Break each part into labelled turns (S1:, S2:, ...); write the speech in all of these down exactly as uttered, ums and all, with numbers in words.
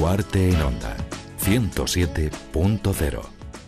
S1: Cuarte en Onda, ciento siete punto cero.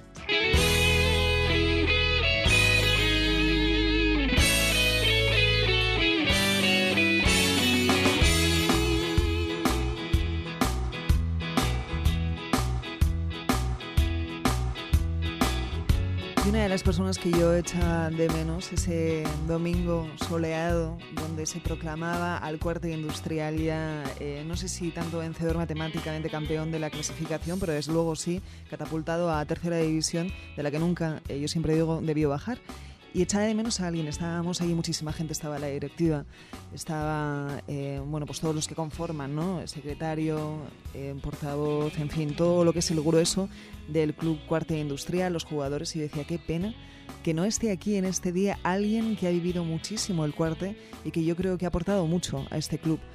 S2: Y una de las personas que yo echa de menos ese domingo soleado donde se proclamaba al Cuarte Industrial ya, eh, no sé si tanto vencedor matemáticamente campeón de la clasificación, pero desde luego sí, catapultado a tercera división de la que nunca, eh, yo siempre digo, debió bajar. Y echaba de menos a alguien. Estábamos ahí, muchísima gente, estaba la directiva, estaba, eh, bueno, pues todos los que conforman, ¿no? El secretario, eh, portavoz, en fin, todo lo que es el grueso del Club Cuarte Industrial, los jugadores, y decía, qué pena que no esté aquí en este día alguien que ha vivido muchísimo el Cuarte y que yo creo que ha aportado mucho a este club.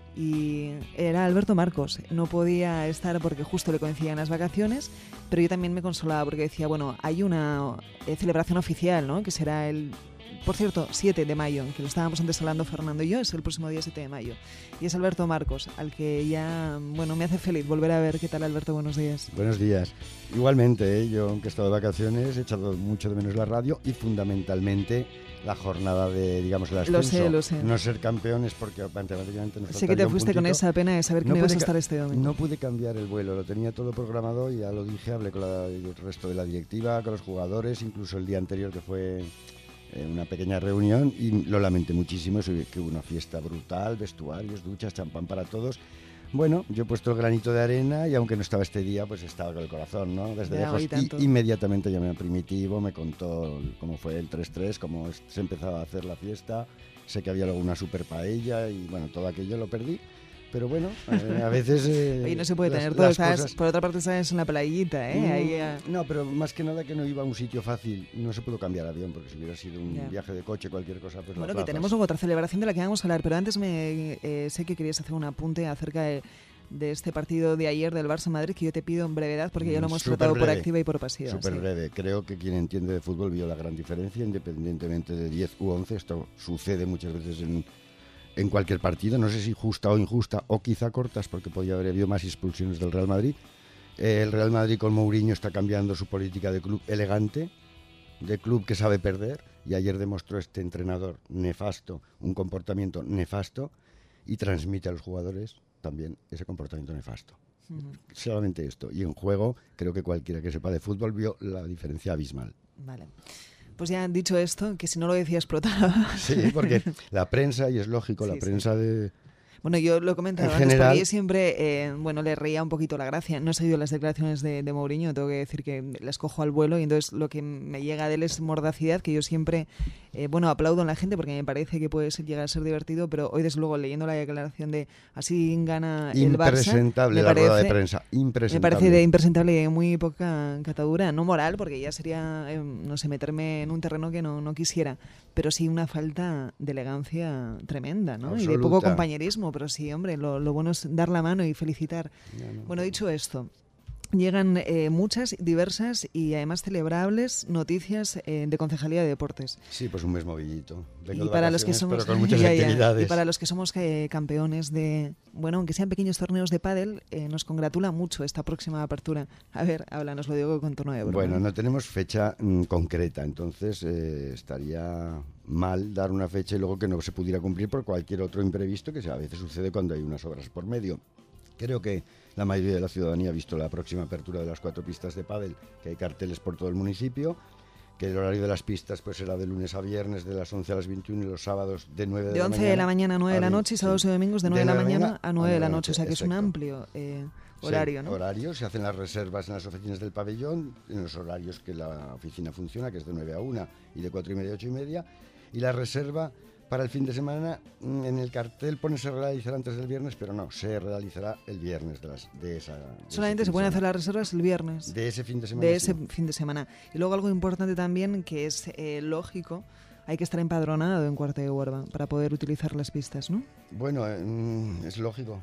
S2: Y era Alberto Marcos. No podía estar porque justo le coincidían las vacaciones, pero yo también me consolaba porque decía, bueno, hay una eh, celebración oficial, ¿no? Que será el, por cierto, siete de mayo, que lo estábamos antes hablando Fernando y yo, es el próximo día siete de mayo. Y es Alberto Marcos, al que ya, bueno, me hace feliz volver a ver. ¿Qué tal, Alberto? Buenos días.
S3: Buenos días. Igualmente, ¿eh? Yo, aunque he estado de vacaciones, he echado mucho de menos la radio y fundamentalmente la jornada de, digamos, el ascenso.
S2: Lo sé, lo sé.
S3: No ser campeones porque matemáticamente nos
S2: sé que te fuiste
S3: un
S2: con esa pena de saber que no, no ibas a estar este domingo.
S3: No pude cambiar el vuelo, lo tenía todo programado y ya lo dije, hablé con la, el resto de la directiva, con los jugadores, incluso el día anterior que fue eh, una pequeña reunión, y lo lamenté muchísimo, eso, que hubo una fiesta brutal, vestuarios, duchas, champán para todos. Bueno, yo he puesto el granito de arena y aunque no estaba este día, pues estaba con el corazón, ¿no? Desde
S2: ya,
S3: lejos. Y inmediatamente llamé a Primitivo, me contó cómo fue el tres tres, cómo se empezaba a hacer la fiesta. Sé que había luego una super paella y bueno, todo aquello lo perdí. Pero bueno, eh, a veces... Eh,
S2: Oye, no se puede
S3: las,
S2: tener todo, ¿sabes?
S3: Cosas...
S2: Por otra parte, sabes, en la playita, ¿eh?
S3: No,
S2: Ahí, a...
S3: no, pero más que nada que no iba a un sitio fácil. No se pudo cambiar avión, porque si hubiera sido un yeah. viaje de coche, cualquier cosa, pues
S2: bueno,
S3: las
S2: que tenemos otra celebración de la que vamos a hablar, pero antes me eh, sé que querías hacer un apunte acerca de, de este partido de ayer del Barça-Madrid, que yo te pido en brevedad, porque ya lo hemos
S3: Super
S2: tratado
S3: breve,
S2: por activa y por pasiva.
S3: Súper
S2: sí.
S3: breve. Creo que quien entiende de fútbol vio la gran diferencia, independientemente de diez u once. Esto sucede muchas veces en... en cualquier partido, no sé si justa o injusta o quizá cortas, porque podría haber habido más expulsiones del Real Madrid. Eh, el Real Madrid con Mourinho está cambiando su política de club elegante, de club que sabe perder, y ayer demostró este entrenador nefasto, un comportamiento nefasto, y transmite a los jugadores también ese comportamiento nefasto. Uh-huh. Solamente esto. Y en juego, creo que cualquiera que sepa de fútbol vio la diferencia abismal.
S2: Vale. Pues ya han dicho esto, que si no lo decía explotaba.
S3: Sí, porque la prensa, y es lógico, sí, la prensa sí. de...
S2: Bueno, yo lo he comentado
S3: en
S2: antes,
S3: general,
S2: porque yo siempre, eh, bueno, le reía un poquito la gracia. No he seguido las declaraciones de, de Mourinho, tengo que decir que las cojo al vuelo, y entonces lo que me llega de él es mordacidad, que yo siempre, eh, bueno, aplaudo en la gente porque me parece que puede ser, llegar a ser divertido, pero hoy, desde luego, leyendo la declaración de así gana el Barça...
S3: Impresentable la rueda de prensa, impresentable.
S2: Me parece de impresentable y muy poca catadura, no moral, porque ya sería, eh, no sé, meterme en un terreno que no, no quisiera, pero sí una falta de elegancia tremenda, ¿no?
S3: Absoluta.
S2: Y de poco compañerismo. Pero sí, hombre, lo, lo bueno es dar la mano y felicitar. No, no. Bueno, dicho esto, llegan eh, muchas, diversas y además celebrables noticias eh, de Concejalía de Deportes.
S3: Sí, pues un mes movillito.
S2: Vengo y para los que somos,
S3: pero con muchas
S2: ya,
S3: actividades.
S2: Ya. Y para los que somos eh, campeones de, bueno, aunque sean pequeños torneos de pádel, eh, nos congratula mucho esta próxima apertura. A ver, háblanos, lo digo con tono de broma.
S3: Bueno, no tenemos fecha mm, concreta, entonces eh, estaría mal dar una fecha y luego que no se pudiera cumplir por cualquier otro imprevisto, que a veces sucede cuando hay unas obras por medio. Creo que la mayoría de la ciudadanía ha visto la próxima apertura de las cuatro pistas de pádel, que hay carteles por todo el municipio, que el horario de las pistas pues será de lunes a viernes de las once a las veintiuna y los sábados de nueve de,
S2: de la mañana. De once de la mañana a nueve de la noche y sábados sí. y domingos de nueve de la mañana a nueve de la noche, o sea que exacto. Es un amplio eh, horario,
S3: sí,
S2: ¿no?
S3: Horario, se hacen las reservas en las oficinas del pabellón, en los horarios que la oficina funciona, que es de nueve a una y de cuatro y media a ocho y media, y la reserva para el fin de semana en el cartel pone se realizará antes del viernes, pero no, se realizará el viernes de, las, de esa... De
S2: Solamente se pueden hacer las reservas el viernes.
S3: De ese fin de semana.
S2: De ese
S3: sí.
S2: fin de semana. Y luego algo importante también, que es eh, lógico, hay que estar empadronado en Cuarte de Huerva para poder utilizar las pistas, ¿no?
S3: Bueno, eh, es lógico.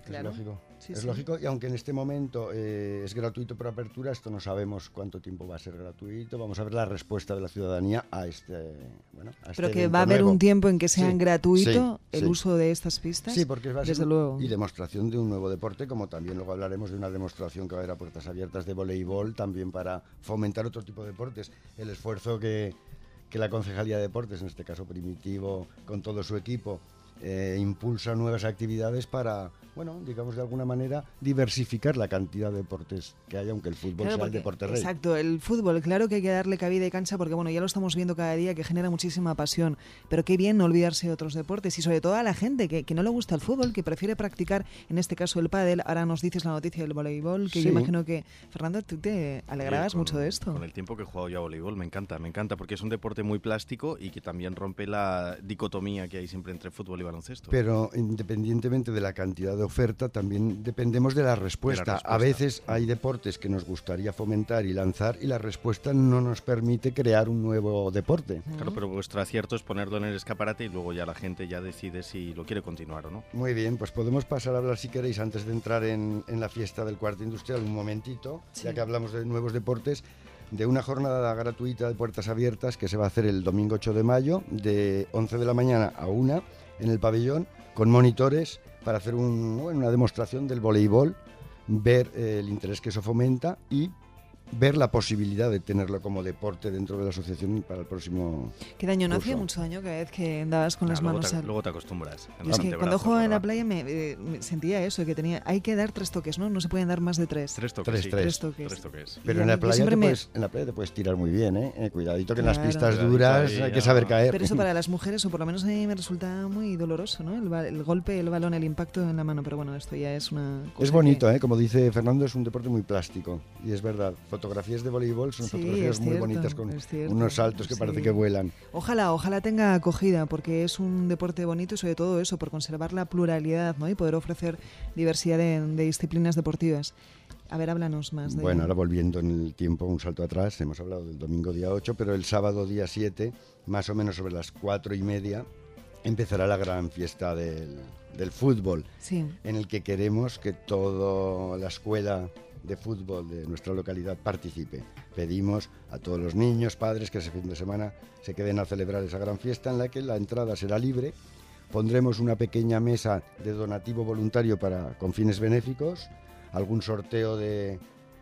S2: Claro.
S3: Es lógico.
S2: Sí,
S3: es
S2: sí.
S3: lógico, y aunque en este momento eh, es gratuito por apertura, esto no sabemos cuánto tiempo va a ser gratuito. Vamos a ver la respuesta de la ciudadanía a este, bueno, a este
S2: Pero que
S3: evento
S2: va a haber
S3: nuevo.
S2: un tiempo en que sean
S3: Sí,
S2: gratuito
S3: sí,
S2: el
S3: sí.
S2: uso de estas pistas.
S3: Sí, porque va a ser
S2: desde luego.
S3: y demostración de un nuevo deporte, como también luego hablaremos de una demostración que va a haber a puertas abiertas de voleibol, también para fomentar otro tipo de deportes. El esfuerzo que, que la Concejalía de Deportes, en este caso Primitivo, con todo su equipo, eh, impulsa nuevas actividades para, bueno, digamos de alguna manera, diversificar la cantidad de deportes que hay, aunque el fútbol
S2: Claro,
S3: sea
S2: porque-
S3: el deporte rey.
S2: Exacto, el fútbol, claro que hay que darle cabida y cancha porque bueno, ya lo estamos viendo cada día que genera muchísima pasión, pero qué bien no olvidarse de otros deportes y sobre todo a la gente que, que no le gusta el fútbol, que prefiere practicar, en este caso el pádel. Ahora nos dices la noticia del voleibol, que
S3: Sí.
S2: yo imagino que, Fernando, tú te alegrabas
S4: Oye, con-
S2: mucho de esto.
S4: Con el tiempo que he jugado yo a voleibol, me encanta, me encanta, porque es un deporte muy plástico y que también rompe la dicotomía que hay siempre entre fútbol y baloncesto.
S3: Pero independientemente de la cantidad de oferta, también dependemos de la respuesta.
S4: De la respuesta.
S3: A veces hay deportes que nos gustaría fomentar y lanzar y la respuesta no nos permite crear un nuevo deporte.
S4: Claro, pero vuestro acierto es ponerlo en el escaparate y luego ya la gente ya decide si lo quiere continuar o no.
S3: Muy bien, pues podemos pasar a hablar, si queréis, antes de entrar en, en la fiesta del Cuarto Industrial, un momentito,
S2: Sí.
S3: ya que hablamos de nuevos deportes, de una jornada gratuita de puertas abiertas que se va a hacer el domingo ocho de mayo, de once de la mañana a una, en el pabellón, con monitores para hacer un, bueno, una demostración del voleibol, ver eh, el interés que eso fomenta y ver la posibilidad de tenerlo como deporte dentro de la asociación para el próximo...
S2: ¿Qué daño no
S3: curso.
S2: hacía mucho daño cada vez que andabas con
S4: Nah,
S2: las
S4: luego,
S2: manos
S4: te,
S2: al...
S4: luego te acostumbras.
S2: Yo es que
S4: Antebrazos,
S2: cuando jugaba en la
S4: ¿verdad?
S2: playa me, eh, me sentía eso, que tenía hay que dar tres toques, ¿no? No se pueden dar más de tres.
S4: Tres toques,
S3: Tres,
S4: sí.
S3: tres.
S2: Tres toques.
S4: Tres toques.
S3: Pero
S2: Y
S3: en
S2: a
S3: la,
S2: mí- yo
S3: playa
S2: siempre
S3: te
S2: me-
S3: puedes, en la playa te puedes tirar muy bien, ¿eh? Eh, cuidadito que en las
S2: Claro.
S3: pistas
S4: Cuidadito
S3: duras
S4: ahí,
S3: hay que
S4: ya.
S3: saber caer.
S2: Pero eso para las mujeres, o por lo menos a mí me resulta muy doloroso, ¿no? El, ba- el golpe, el balón, el impacto en la mano. Pero bueno, esto ya es una cosa
S3: Es bonito,
S2: que-
S3: ¿eh? Como dice Fernando, es un deporte muy plástico. Y es verdad, fotografías de voleibol son
S2: Sí,
S3: fotografías
S2: es
S3: muy
S2: cierto,
S3: bonitas con
S2: es cierto,
S3: unos saltos que
S2: sí.
S3: parece que vuelan.
S2: Ojalá, ojalá tenga acogida, porque es un deporte bonito y sobre todo eso, por conservar la pluralidad, ¿no? Y poder ofrecer diversidad de, de disciplinas deportivas. A ver, háblanos más de...
S3: Bueno, ahora volviendo en el tiempo, un salto atrás, hemos hablado del domingo día ocho, pero el sábado día siete, más o menos sobre las cuatro y media, empezará la gran fiesta del, del fútbol,
S2: Sí.
S3: en el que queremos que toda la escuela de fútbol de nuestra localidad participe. Pedimos a todos los niños, padres, que ese fin de semana se queden a celebrar esa gran fiesta en la que la entrada será libre. Pondremos una pequeña mesa de donativo voluntario para, con fines benéficos, algún sorteo de,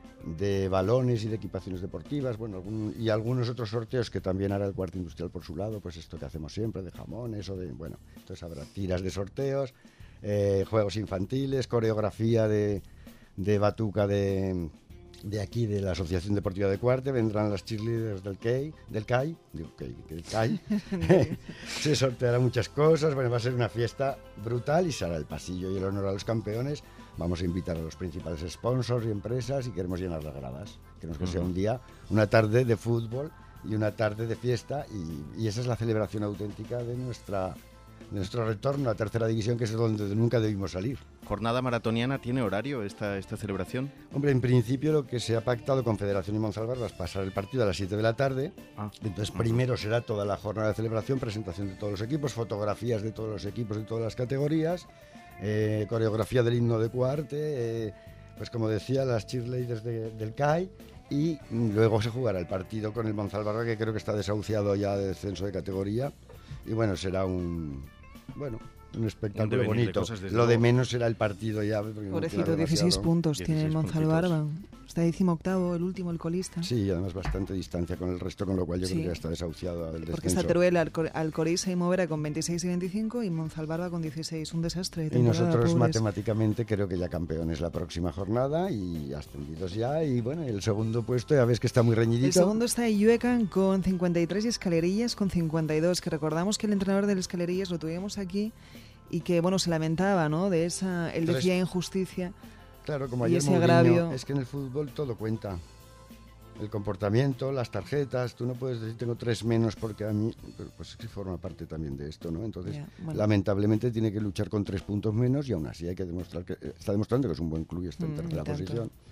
S3: de balones y de equipaciones deportivas, bueno, algún- y algunos otros sorteos que también hará el Cuarto Industrial por su lado, pues esto que hacemos siempre, de jamones o de, bueno, entonces habrá tiras de sorteos, eh, juegos infantiles, coreografía de, de batuca de, de aquí, de la Asociación Deportiva de Cuarte, vendrán las cheerleaders del C A I, del C A I, digo, C A I, del C A I. Se sortearán muchas cosas, bueno, va a ser una fiesta brutal y será el pasillo y el honor a los campeones. Vamos a invitar a los principales sponsors y empresas y queremos llenar las gradas. Queremos que sea un día, una tarde de fútbol y una tarde de fiesta y, y esa es la celebración auténtica de nuestra de nuestro retorno a tercera división, que es donde nunca debimos salir.
S4: ¿Jornada maratoniana tiene horario esta, esta celebración?
S3: Hombre, en principio lo que se ha pactado con Federación y Monsalvarba es pasar el partido a las siete de la tarde.
S4: Ah,
S3: Entonces primero será toda la jornada de celebración, presentación de todos los equipos, fotografías de todos los equipos de todas las categorías, eh, coreografía del himno de Cuarte, eh, pues como decía, las cheerleaders de- del C A I, y mm, luego se jugará el partido con el Monsalvarba, que creo que está desahuciado ya de descenso de categoría, y bueno, será un, bueno, un espectáculo
S4: devenir de
S3: bonito.
S4: cosas, desde
S3: Lo de
S4: luego.
S3: menos será el partido ya. porque no
S2: Pobrecito,
S3: queda
S2: dieciséis
S3: demasiado.
S2: puntos tiene el
S4: dieciséis
S2: Monzalbarba. Está decimoctavo, el último, el colista.
S3: Sí, y además bastante distancia con el resto, con lo cual yo
S2: Sí.
S3: creo que ya está desahuciado del
S2: Porque
S3: descenso.
S2: está Teruel, Alcor- Alcoriza y Movera con veintiséis y veinticinco y Monzalbarba con dieciséis. Un desastre. de
S3: Y
S2: temporada,
S3: nosotros
S2: pobres.
S3: matemáticamente creo que ya campeones la próxima jornada y ascendidos ya. Y bueno, el segundo puesto ya ves que está muy reñidito.
S2: El segundo está Illuecan con cincuenta y tres y Escalerillas con cincuenta y dos, que recordamos que el entrenador del Escalerillas lo tuvimos aquí y que bueno, se lamentaba, ¿no? De esa, él
S3: Tres-
S2: decía injusticia.
S3: Claro, como
S2: y
S3: ayer
S2: ese
S3: Mourinho,
S2: agravio.
S3: es que en el fútbol todo cuenta. El comportamiento, las tarjetas, tú no puedes decir tengo tres menos porque a mí, pero pues es que forma parte también de esto, ¿no? Entonces,
S2: Ya, bueno.
S3: lamentablemente tiene que luchar con tres puntos menos y aún así hay que demostrar que, está demostrando que es un buen club y está en
S2: Mm,
S3: tercera
S2: y tanto.
S3: posición.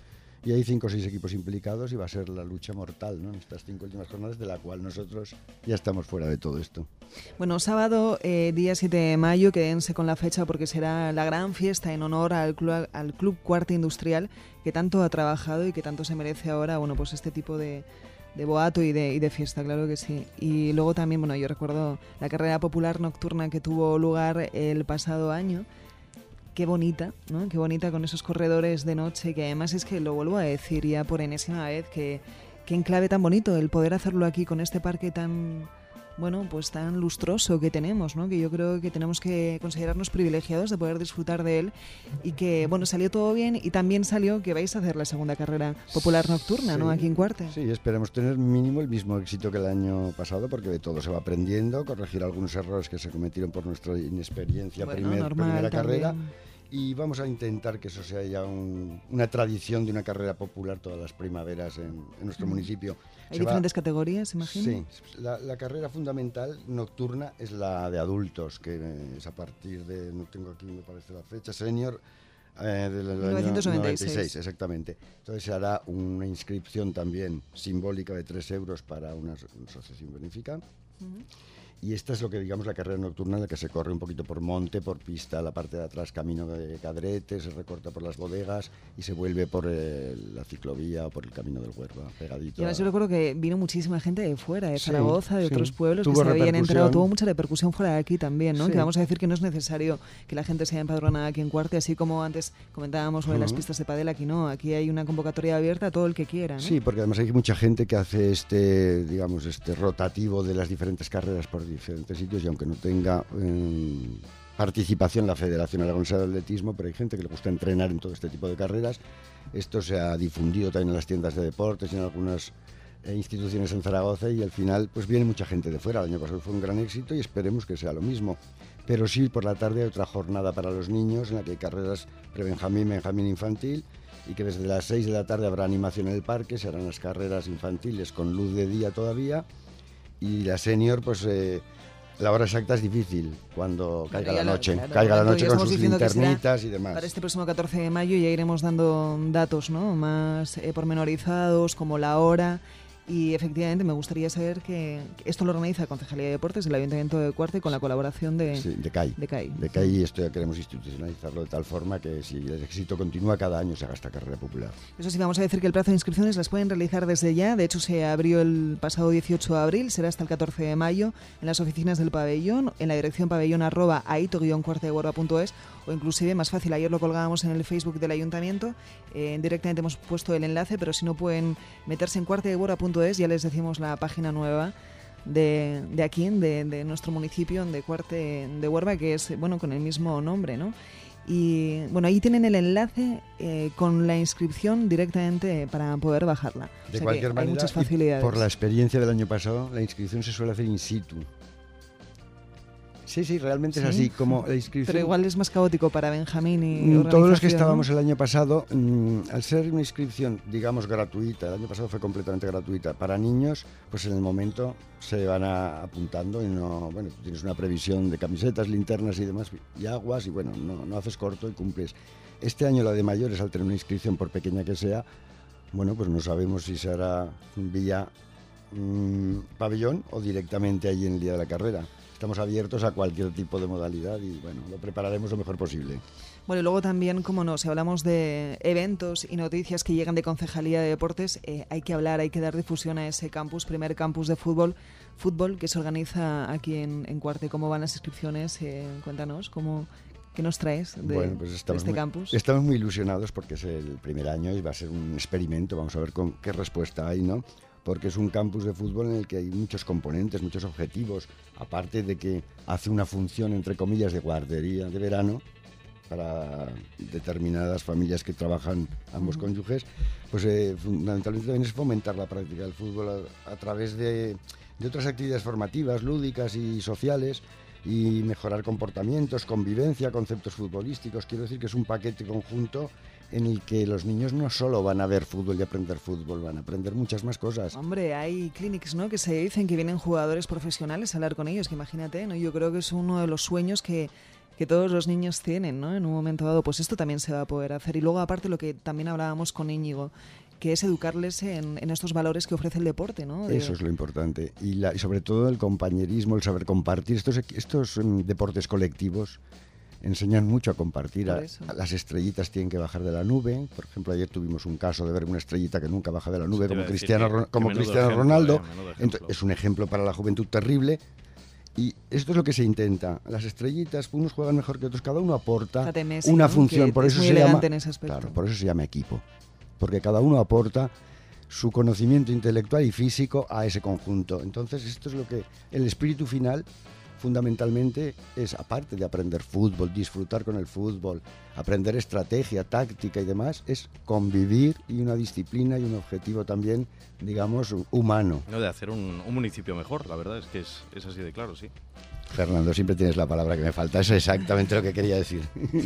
S3: y hay cinco o seis equipos implicados y va a ser la lucha mortal, ¿no? En estas cinco últimas jornadas, de la cual nosotros ya estamos fuera de todo esto.
S2: Bueno, sábado, eh, día siete de mayo, quédense con la fecha porque será la gran fiesta en honor al club, al Club Cuarte Industrial, que tanto ha trabajado y que tanto se merece ahora, bueno, pues este tipo de, de boato y de, y de fiesta, claro que sí. Y luego también, bueno, yo recuerdo la carrera popular nocturna que tuvo lugar el pasado año. Qué bonita, ¿no? Qué bonita con esos corredores de noche, que además es que lo vuelvo a decir ya por enésima vez, que, que enclave tan bonito el poder hacerlo aquí con este parque tan, bueno, pues tan lustroso que tenemos, ¿no? Que yo creo que tenemos que considerarnos privilegiados de poder disfrutar de él y que, bueno, salió todo bien y también salió que vais a hacer la segunda carrera popular nocturna,
S3: sí,
S2: ¿no? Aquí en Cuarte.
S3: Sí, esperemos tener mínimo el mismo éxito que el año pasado, porque de todo se va aprendiendo, corregir algunos errores que se cometieron por nuestra inexperiencia
S2: bueno,
S3: primer,
S2: normal,
S3: primera carrera.
S2: también.
S3: Y vamos a intentar que eso sea ya un, una tradición de una carrera popular todas las primaveras en, en nuestro mm. municipio.
S2: ¿Hay
S3: se
S2: diferentes
S3: va,
S2: categorías, imagino?
S3: Sí, la, la carrera fundamental nocturna es la de adultos, que es a partir de, no tengo aquí me parece la fecha, senior, eh, del
S2: mil novecientos noventa y seis.
S3: noventa y seis, exactamente. Entonces se hará una inscripción también simbólica de tres euros para una, una asociación benéfica. Uh-huh. Y esta es lo que digamos la carrera nocturna en la que se corre un poquito por monte, por pista, la parte de atrás camino de Cadrete, se recorta por las bodegas y se vuelve por el, la ciclovía o por el camino del Huerva, pegadito.
S2: Y además yo recuerdo que vino muchísima gente de fuera, de Zaragoza, sí, de otros
S3: sí.
S2: pueblos
S3: Tuvo
S2: que se habían enterado. Tuvo mucha repercusión fuera de aquí también, ¿no? Sí. Que vamos a decir que no es necesario que la gente sea empadronada aquí en Cuarte, así como antes comentábamos sobre uh-huh. las pistas de pádel, aquí no, aquí hay una convocatoria abierta a todo el que quiera, ¿no?
S3: Sí, porque además hay mucha gente que hace este, digamos, este rotativo de las diferentes carreras por diferentes sitios y aunque no tenga eh, participación la Federación Aragonesa de Atletismo, pero hay gente que le gusta entrenar en todo este tipo de carreras. Esto se ha difundido también en las tiendas de deportes y en algunas eh, instituciones en Zaragoza y al final pues viene mucha gente de fuera. El año pasado fue un gran éxito y esperemos que sea lo mismo. Pero sí, por la tarde hay otra jornada para los niños en la que hay carreras pre-benjamín, benjamín infantil y que desde las seis de la tarde habrá animación en el parque, se harán las carreras infantiles con luz de día todavía y la senior pues... Eh, la hora exacta es difícil cuando caiga la noche, claro, caiga la noche con sus linternitas y demás.
S2: Para este próximo catorce de mayo ya iremos dando datos, ¿no? Más eh, pormenorizados, como la hora. Y efectivamente me gustaría saber que esto lo organiza la Concejalía de Deportes del Ayuntamiento de Cuarte con la colaboración de,
S3: sí, de C A I.
S2: De C A I.
S3: De C A I y esto ya queremos institucionalizarlo de tal forma que si el éxito continúa cada año se haga esta carrera popular.
S2: Eso sí, vamos a decir que el plazo de inscripciones las pueden realizar desde ya. De hecho se abrió el pasado dieciocho de abril, será hasta el catorce de mayo en las oficinas del pabellón, en la dirección pabellón arroba aito guion cuarte de huerva punto es o inclusive más fácil, ayer lo colgábamos en el Facebook del Ayuntamiento, eh, directamente hemos puesto el enlace, pero si no pueden meterse en cuarte de huerva punto es, ya les decimos la página nueva de, de aquí, de, de nuestro municipio, de Cuarte de Huerva, que es, bueno, con el mismo nombre, ¿no? Y, bueno, ahí tienen el enlace eh, con la inscripción directamente para poder bajarla.
S3: De
S2: o sea
S3: cualquier
S2: que
S3: manera,
S2: hay muchas facilidades.
S3: Por la experiencia del año pasado, la inscripción se suele hacer in situ. Sí, sí, realmente ¿Sí? es así. Como la inscripción...
S2: Pero igual es más caótico para Benjamín y
S3: todos los que
S2: ¿no?
S3: estábamos el año pasado, mmm, al ser una inscripción, digamos, gratuita, el año pasado fue completamente gratuita, para niños, pues en el momento se van a, apuntando y no, bueno, tienes una previsión de camisetas, linternas y demás, y aguas, y bueno, no, no haces corto y cumples. Este año la de mayores, al tener una inscripción, por pequeña que sea, bueno, pues no sabemos si se hará vía mmm, pabellón o directamente allí en el día de la carrera. Estamos abiertos a cualquier tipo de modalidad y bueno, lo prepararemos lo mejor posible.
S2: Bueno, y luego también, como no, si hablamos de eventos y noticias que llegan de Concejalía de Deportes, eh, hay que hablar, hay que dar difusión a ese campus, primer campus de fútbol, fútbol que se organiza aquí en, en Cuarte. ¿Cómo van las inscripciones? Eh, cuéntanos, ¿cómo, ¿qué nos traes de,
S3: bueno, pues estamos
S2: de este
S3: muy,
S2: campus?
S3: Estamos muy ilusionados porque es el primer año y va a ser un experimento, vamos a ver con qué respuesta hay, ¿no? Porque es un campus de fútbol en el que hay muchos componentes, muchos objetivos, aparte de que hace una función, entre comillas, de guardería de verano para determinadas familias que trabajan ambos uh-huh. cónyuges, pues eh, fundamentalmente también es fomentar la práctica del fútbol a, a través de, de otras actividades formativas, lúdicas y sociales, y mejorar comportamientos, convivencia, conceptos futbolísticos. Quiero decir que es un paquete conjunto en el que los niños no solo van a ver fútbol y aprender fútbol, van a aprender muchas más cosas.
S2: Hombre, hay clinics, ¿no?, que se dicen que vienen jugadores profesionales a hablar con ellos, que imagínate, ¿no? Yo creo que es uno de los sueños que que todos los niños tienen, ¿no? En un momento dado, pues esto también se va a poder hacer. Y luego, aparte, lo que también hablábamos con Íñigo, que es educarles en, en estos valores que ofrece el deporte, ¿no? De...
S3: Eso es lo importante. Y, la, y sobre todo el compañerismo, el saber compartir. Estos, estos um, deportes colectivos enseñan mucho a compartir. A, a las estrellitas tienen que bajar de la nube. Por ejemplo, ayer tuvimos un caso de ver una estrellita que nunca baja de la nube, como Cristiano, que, como que Cristiano ejemplo, Ronaldo. Eh, Entonces, es un ejemplo para la juventud terrible. Y esto es lo que se intenta. Las estrellitas, unos juegan mejor que otros, cada uno aporta Messi, una ¿no? función.
S2: Que
S3: por eso
S2: es muy
S3: se llama,
S2: en ese aspecto.
S3: Claro, por eso se llama equipo. Porque cada uno aporta su conocimiento intelectual y físico a ese conjunto. Entonces, esto es lo que el espíritu final, fundamentalmente, es, aparte de aprender fútbol, disfrutar con el fútbol, aprender estrategia, táctica y demás, es convivir y una disciplina y un objetivo también, digamos, humano.
S4: No, de hacer un, un municipio mejor, la verdad es que es, es así de claro, sí.
S3: Fernando, siempre tienes la palabra que me falta. Eso es exactamente lo que quería decir.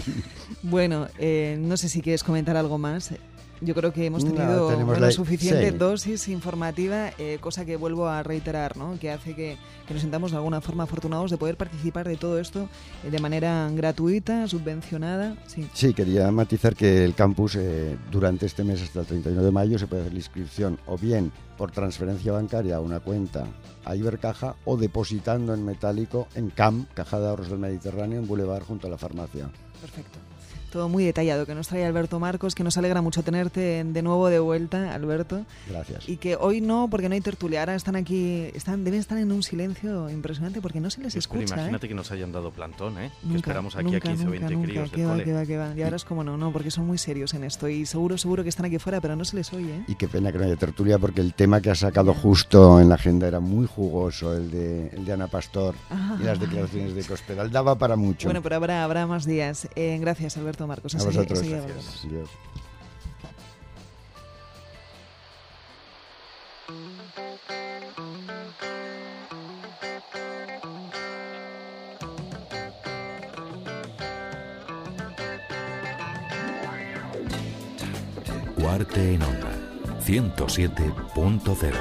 S2: Bueno, eh, no sé si quieres comentar algo más. Yo creo que hemos tenido
S3: no,
S2: una
S3: la...
S2: suficiente
S3: sí.
S2: dosis informativa, eh, cosa que vuelvo a reiterar, ¿no? Que hace que, que nos sintamos de alguna forma afortunados de poder participar de todo esto eh, de manera gratuita, subvencionada. Sí,
S3: sí quería matizar que el campus eh, durante este mes hasta el treinta y uno de mayo se puede hacer la inscripción o bien por transferencia bancaria a una cuenta a Ibercaja o depositando en metálico en C A M, Caja de Ahorros del Mediterráneo, en Boulevard junto a la farmacia.
S2: Perfecto. Todo muy detallado, que nos trae Alberto Marcos, que nos alegra mucho tenerte de nuevo de vuelta, Alberto.
S3: Gracias.
S2: Y que hoy no, porque no hay tertulia, ahora están aquí, están, deben estar en un silencio impresionante porque no se les escucha.
S4: Pero imagínate
S2: ¿eh?
S4: que nos hayan dado plantón, ¿eh?
S2: Nunca,
S4: que esperamos aquí
S2: nunca,
S4: a quince o veinte
S2: nunca,
S4: críos
S2: nunca.
S4: del
S2: va,
S4: cole.
S2: que va, que va. Y ahora es como no, no, porque son muy serios en esto y seguro, seguro que están aquí fuera, pero no se les oye, ¿eh?
S3: Y qué pena que no haya tertulia porque el tema que has sacado justo en la agenda era muy jugoso, el de, el de Ana Pastor ah, y las declaraciones de Cospedal. Daba para mucho.
S2: Bueno, pero habrá, habrá más días. Eh, gracias, Alberto Marcos.
S3: A, a vosotros.
S4: Gracias.
S3: Adiós.
S1: Cuarte en Onda, ciento siete punto cero.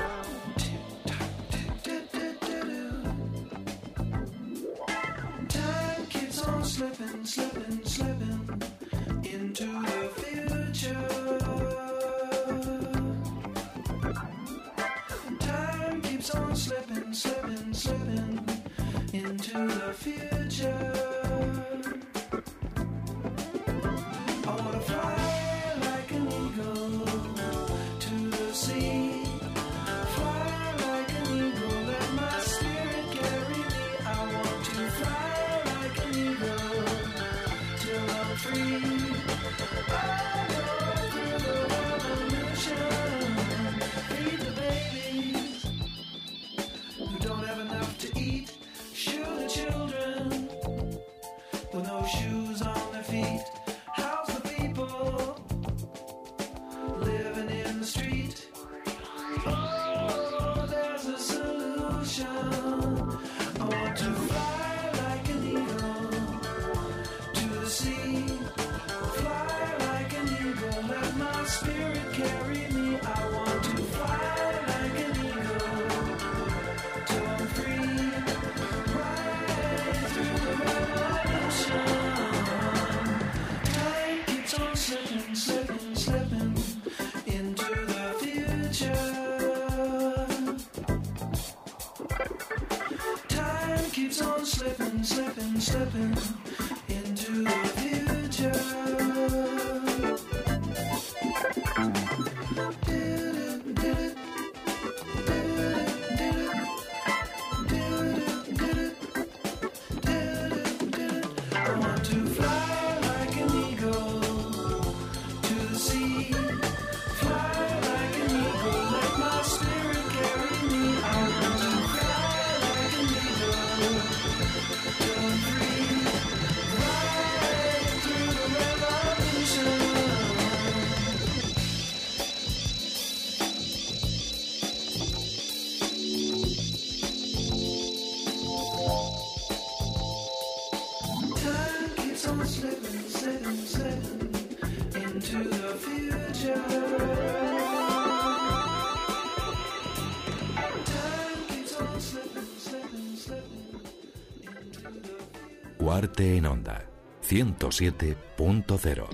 S1: Cuarte en Onda, ciento siete punto cero.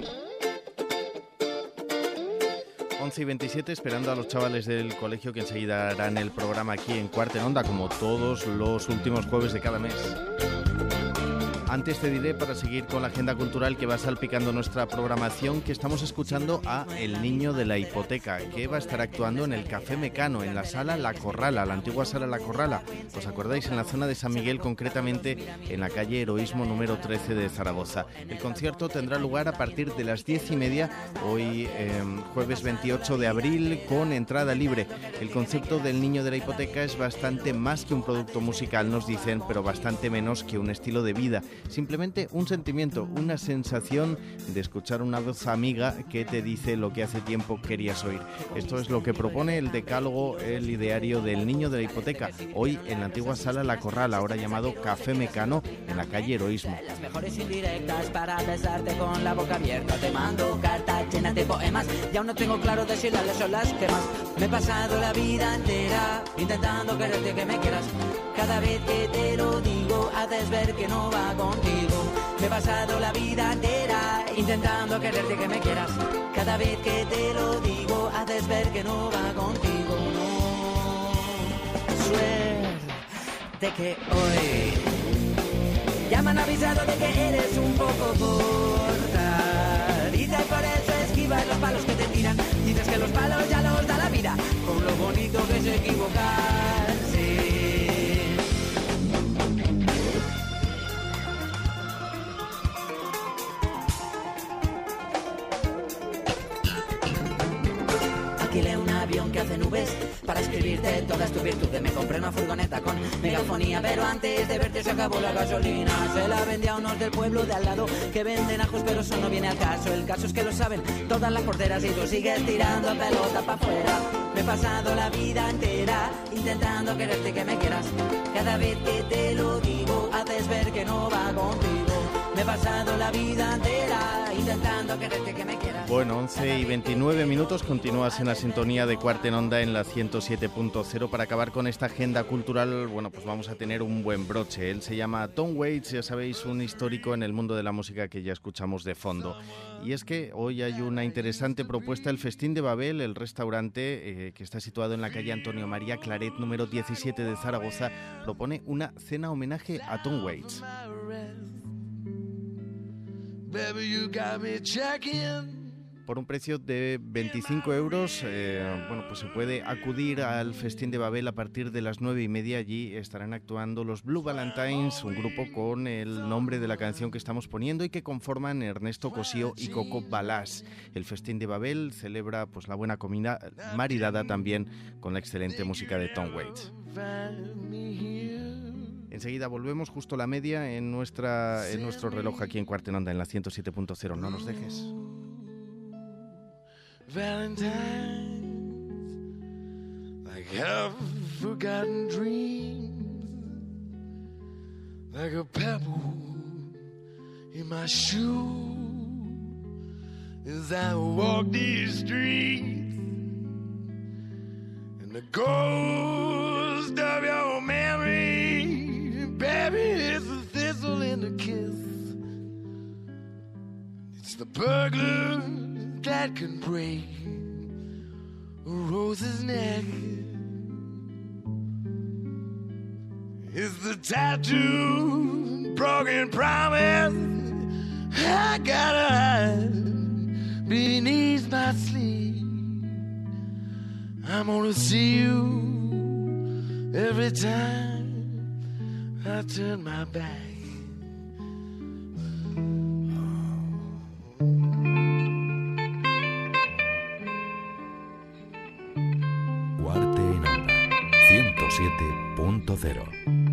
S4: once y veintisiete, esperando a los chavales del colegio que enseguida harán el programa aquí en Cuarte en Onda, como todos los últimos jueves de cada mes. Antes te diré, para seguir con la agenda cultural que va salpicando nuestra programación, que estamos escuchando a El Niño de la Hipoteca, que va a estar actuando en el Café Mecano, en la sala La Corrala, la antigua sala La Corrala. ¿Os acordáis? En la zona de San Miguel, concretamente en la calle Heroísmo número trece de Zaragoza. El concierto tendrá lugar a partir de las diez y media, hoy eh, jueves veintiocho de abril, con entrada libre. El concepto del Niño de la Hipoteca es bastante más que un producto musical, nos dicen, pero bastante menos que un estilo de vida. Simplemente un sentimiento, una sensación de escuchar una voz amiga que te dice lo que hace tiempo querías oír. Esto es lo que propone el decálogo, el ideario del Niño de la Hipoteca, hoy en la antigua sala La Corral, ahora llamado Café Mecano, en la calle Heroísmo.
S5: Las mejores indirectas para besarte con la boca abierta. Te mando cartas llenas de poemas y aún no tengo claro de si las lees o las quemas. Me he pasado la vida entera intentando quererte, que me quieras. Cada vez que te lo digo haces ver que no va contigo. Me he pasado la vida entera intentando quererte, que me quieras. Cada vez que te lo digo haces ver que no va contigo. No, suerte que hoy ya me han avisado de que eres un poco corta. Dices por eso esquivas los palos que te tiran. Dices que los palos ya los da la vida, con lo bonito que es equivocarse. Alquilé un avión que hace nubes para escribirte todas tus virtudes. Me compré una furgoneta con megafonía, pero antes de verte se acabó la gasolina. Se la vendí a unos del pueblo de al lado que venden ajos, pero eso no viene al caso. El caso es que lo saben todas las porteras y tú sigues tirando pelota para afuera. Me he pasado la vida entera intentando quererte, que me quieras. Cada vez que te lo digo haces ver que no va contigo. Me he pasado la vida entera intentando quererte, que me quieras.
S4: Bueno, once y veintinueve minutos, continúas en la sintonía de Cuarte en Onda en la ciento siete punto cero. Para acabar con esta agenda cultural, bueno, pues vamos a tener un buen broche. Él se llama Tom Waits, ya sabéis, un histórico en el mundo de la música que ya escuchamos de fondo. Y es que hoy hay una interesante propuesta, el Festín de Babel, el restaurante eh, que está situado en la calle Antonio María Claret, número diecisiete de Zaragoza, propone una cena homenaje a Tom Waits.
S6: Baby, you got me checking.
S4: Por un precio de veinticinco euros, eh, bueno, pues se puede acudir al Festín de Babel a partir de las nueve y media. Allí estarán actuando los Blue Valentines, un grupo con el nombre de la canción que estamos poniendo y que conforman Ernesto Cosío y Coco Balás. El Festín de Babel celebra pues la buena comida, maridada también con la excelente música de Tom Waits. Enseguida volvemos, justo la media en nuestra en nuestro reloj aquí en Cuarte en Onda en la ciento siete punto cero. No nos dejes.
S6: Valentine's, like half-forgotten dreams, like a pebble in my shoe, as I walk these streets, and the ghost of your memory, baby, it's a thistle in the kiss, it's the burglar that can break a rose's neck. It's the tattoo, broken promise I gotta hide beneath my sleeve. I'm gonna see you every time I turn my back.
S1: Cuarte en Onda, ciento siete punto cero.